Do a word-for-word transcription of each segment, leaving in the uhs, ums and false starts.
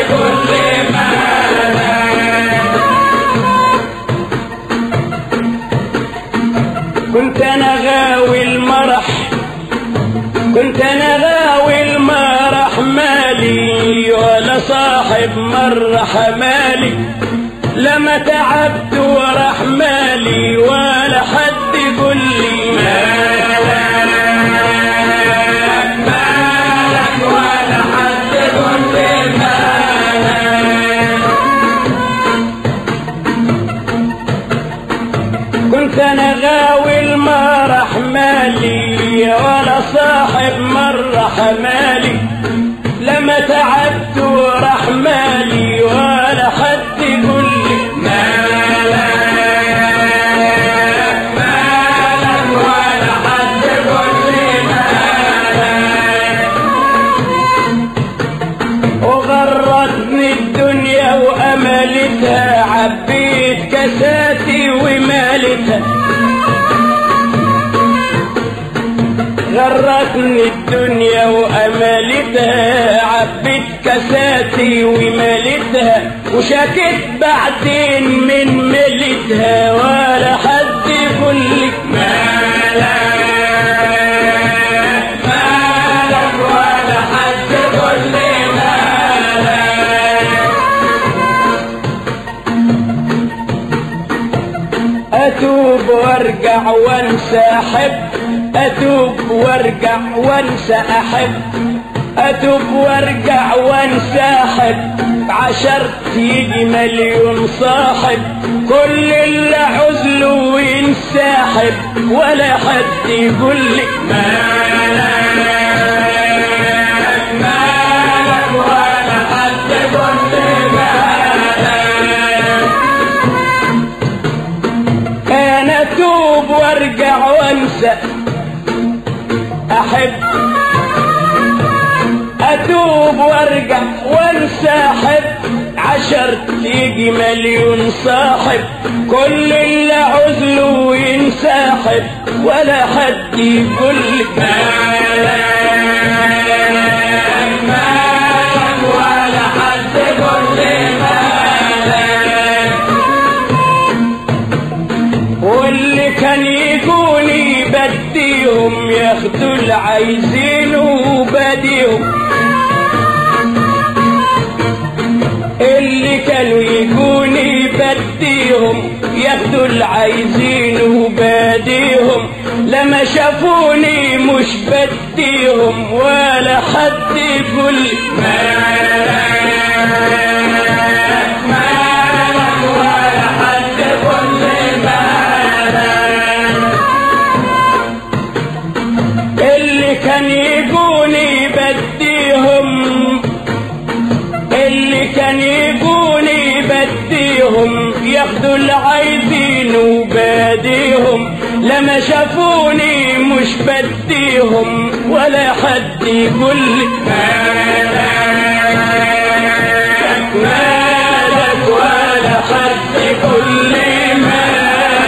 كل مالك. كنت انا غاوي المرح كنت انا غاوي المرح مالي ولا صاحب مرح مالي لما تعبت وراح مالي ولا حد يقول لي مالك مالك ولا حد يقول لي مالك. كنت انا غاوي المرح مالي ولا صاحب مرح مالي لما تعبت وراح مالي ولا حد يقول لي مالك مالك ولا حد يقول لي مالك. وغرتني الدنيا وأملتها عبيت كاساتي ومالتها غرتني الدنيا وأملتها عبيت كاساتي ومالتها وشكت بعدين من ملتها ولا حد يقول لك مالك مالك ولا حد يقول لي مالك. أتوب وارجع وانسى أحب أتوب وارجع وانسى أحب أتوب وارجع وانسى أحب عشرت يجي مليون صاحب كل اللي عزله وينسحب ولا حد يقول لك مالك مالك ولا حد يقول لي مالك. أنا أتوب وارجع وانسى أحب أتوب وارجع وانسى أحب عشرت يجي مليون صاحب كل اللي عزله ينسحب ولا حد يقول لك مالك مالك ولا حد يقول لي مالك. واللي كان يجوني بديهم ياخدوا العايزين وبديهم اللي كانوا يجوني بديهم ياخدوا العايزين وباديهم لما شافوني مش بديهم ولا حد يقول مالك مالك ولا حد يقول لي مالك. اللي كان يجوني بديهم اللي كان يجوني بديهم ياخدوا العايزين وباديهم لما شافوني مش بديهم ولا حد يقول لي مالك مالك ولا حد يقول لي مالك.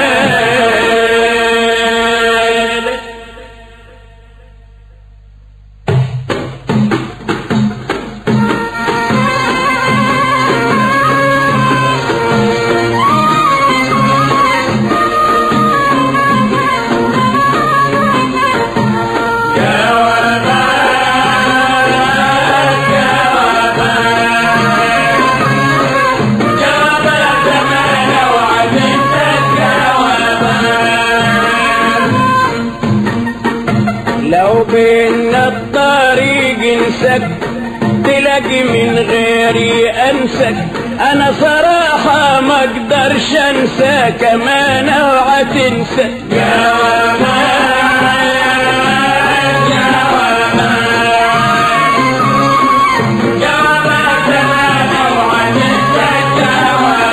لو بين الطريق انسك تلاقي من غيري انسك انا صراحة ما اقدرش انسى كمان اوعى تنسى يا ومان يا ومان يا ومان كمان اوعى تنسى يا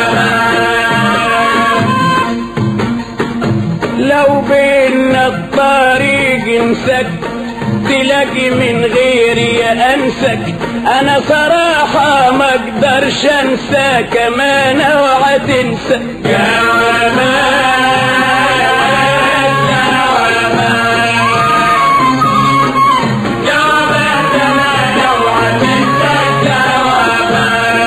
ومان. لو بين الطريق انسك تلاقي من غيري انسك انا صراحة ما اقدرش انسى كمان اوعى تنسى يا ومان يا ومان يا ومان كمان اوعى تنسى يا ومان.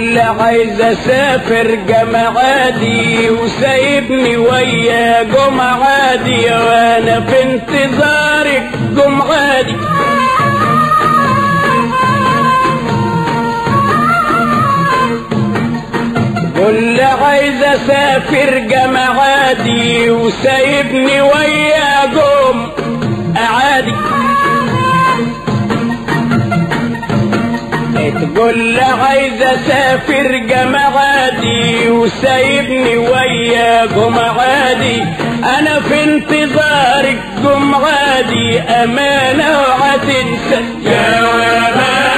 كل عايز اسافر جمعادي وسايبني ويا جمعادي وانا في انتظارك جمعادي. كل عايز اسافر جمعادي وسايبني ويا جم عادي. تقول عايز اسافر جمعادي وسايبني ويا جمعادي انا في انتظارك جمعادي امانه وهتنسى جوابات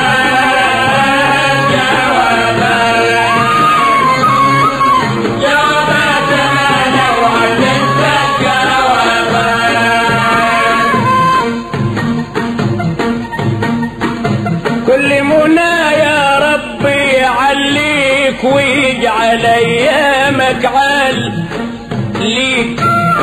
كل منى يا ربي يعليك ويجعل ايامك عال ليك.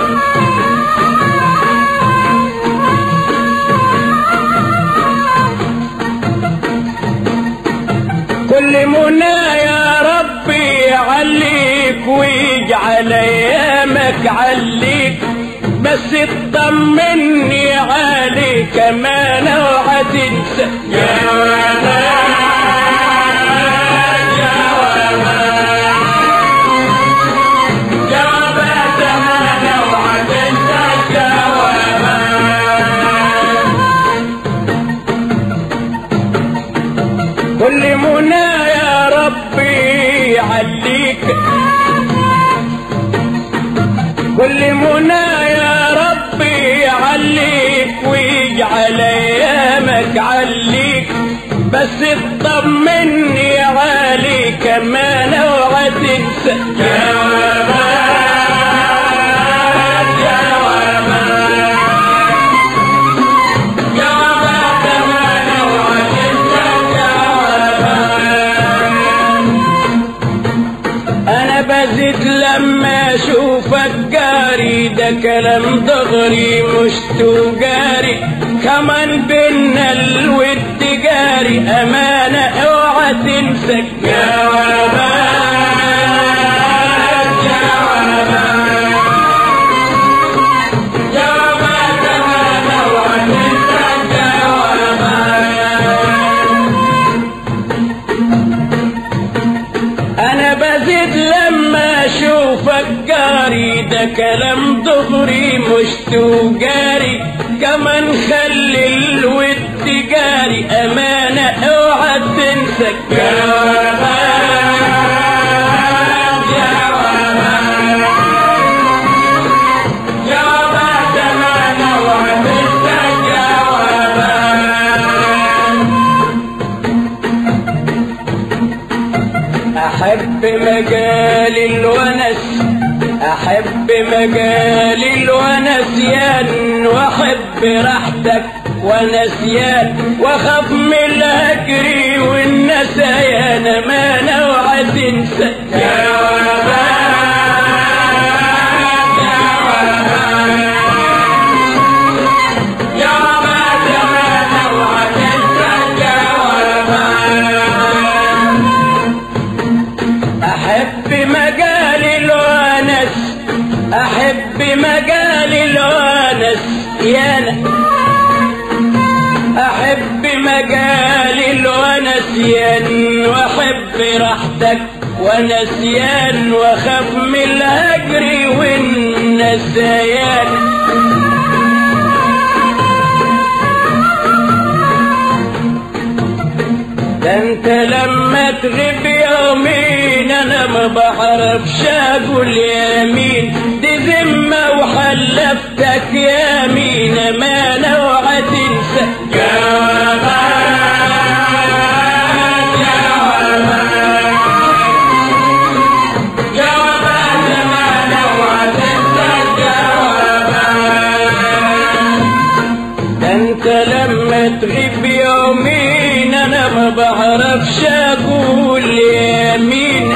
كل منى يا ربي يعليك ويجعل ايامك عليك بس اطمني عليك امانه وهتنسى جوابات جوابات جوابات امانه وهتنسى جوابات. كل منى يا ربي يعليك كل منى عليك ويجعل ايامك عليك بس اطمني عليك امانه وهتنسى جوابات جوابات جوابات امانه وهتنسى جوابات. انا بزيد لما اشوفك جاري ده كلام دغري مش تجاري كمان بينا الود جاري امانه اوعى تنسى جوابات جوابات جوابات امانه وهتنسى جوابات. انا بزيد لما اشوفك جاري ده كلام دغري مش تجاري كمان خلي الود جاري امانه اوعى تنسى جوابات جوابات جوابات امانه وهتنسى جوابات. احب مجال الونس احب مجال الونسيان واحب راحتك ونسيان واخاف من الهجر والنسيان امانه وهتنسى جوابات جوابات جوابات امانه وهتنسى جوابات. احب مجال الونس احب مجال الونس يانا احب مجال الونسيان واحب راحتك ونسيان واخاف من الهجر والنسيان. ده انت لما تغيب يومين انا ما بعرفش اقول يمين دي ذمه وحلفتك يمين امانه وهتنسى جوابات جوابات جوابات امانه وهتنسى جوابات. ده انت لما تغيب يومين انا ما بعرفش اقول يمين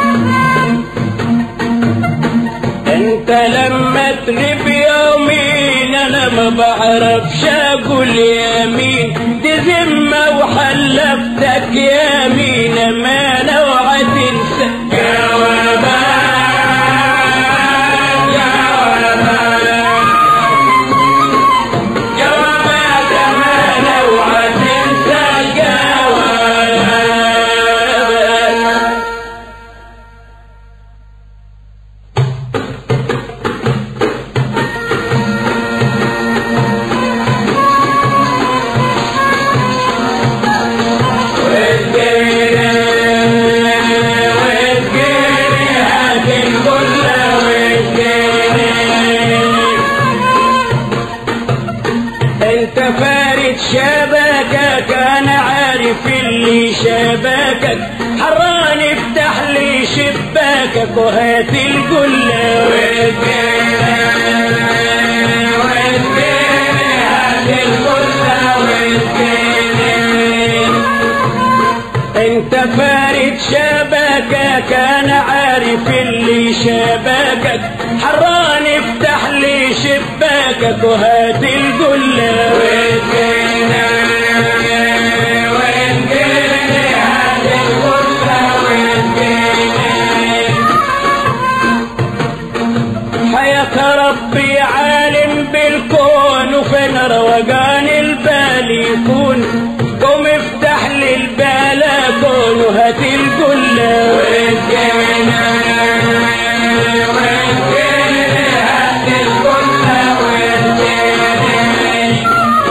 انت لما تغيب يومين انا ما بعرفش اقول يمين دي ذمه وحلفتك يمين امانه شباكك انا عارف اللي شباكك حران افتح لي شباكك وهات القلة واديني واديني هات القلة واديني انت فارد شباكك انا عارف اللي شباكك حران افتح لي شباكك وهات القلة واديني واديني هات القلة واديني حياة ربي عالم بالكون وفين روقان البال يكون قوم افتح لي البلكون وهات القلة واديني واديني هات القلة واديني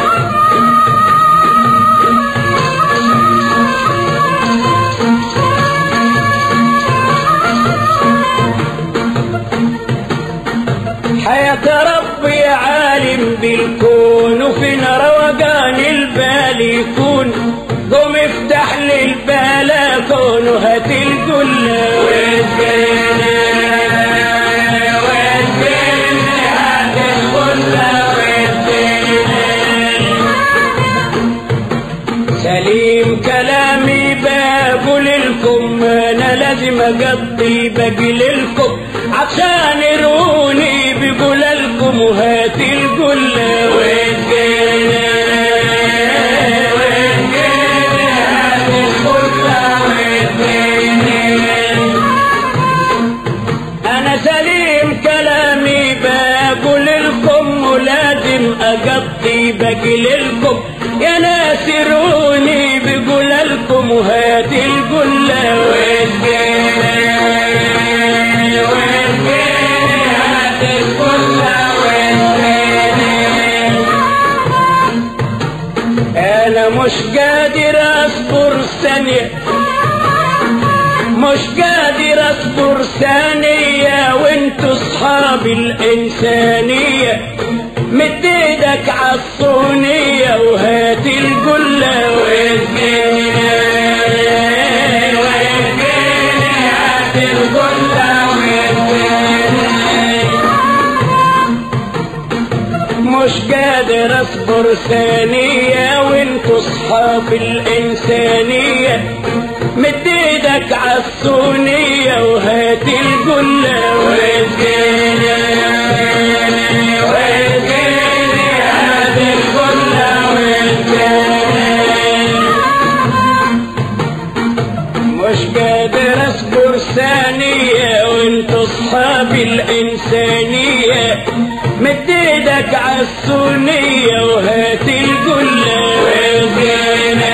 حياة ربي عالم بالكون وفين روقان البال يكون قوم افتح لي البلكون وهات القلة واديني واديني هات القلة واديني سليم كلامي بقول لكم انا لازم اقضي باقي لكم عشان يروني بقول لكم وهات القلة واديني أنا سليم كلامي بقول لكم ولازم أقضي باقي لكم يا ناس يروني بقول لكم وهات القلة واديني واديني هات القلة واديني أنا مش قادر أصبر ثانية مش قادر اصبر ثانية وانتو صحاب الانسانية مد ايدك عالصونية وهات القلة واديني واديني هات القلة واديني مش قادر اصبر ثانية وانتو صحاب الانسانية مد ايدك عالصونية وهات القلة واديني واديني هات القلة واديني مش قادر اصبر ثانية وانتو صحاب الانسانية مد ايدك عالصونية وهات القلة واديني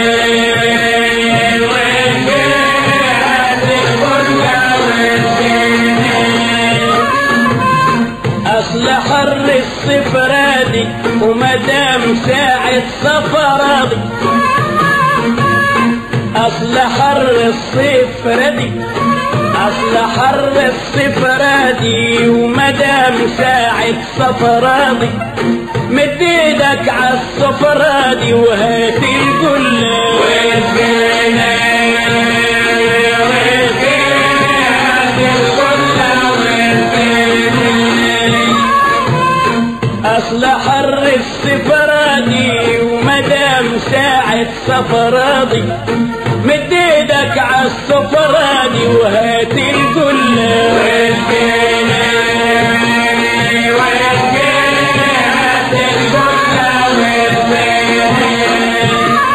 اصل حر الصفر راضي ومدام ساعة سفر راضي اصل حر الصفر راضي اصل حر الصفر راضي ومدام ساعة سفر راضي مد ايدك عالصفر راضي وهات القلة واديني واديني هات القلة واديني اصل حر الصفر راضي ومدام ساعة سفر راضي مد ايدك عالصفر راضي وهات القلة واديني واديني هات القلة واديني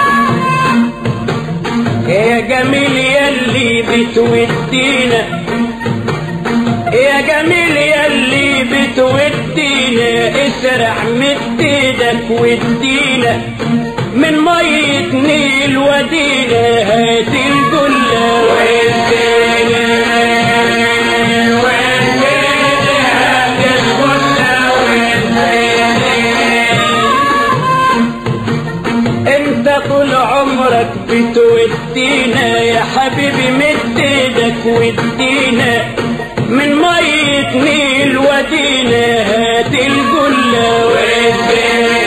يا جميل ياللي بتودينا يا جميل ياللي بتودينا اسرع مد ايدك وادينا من مية نيل ودينا هات القلة واديني واديني هات القلة واديني انت طول عمرك بتودينا يا حبيبي مد ايدك وادينا من مية نيل ودينا هات القلة واديني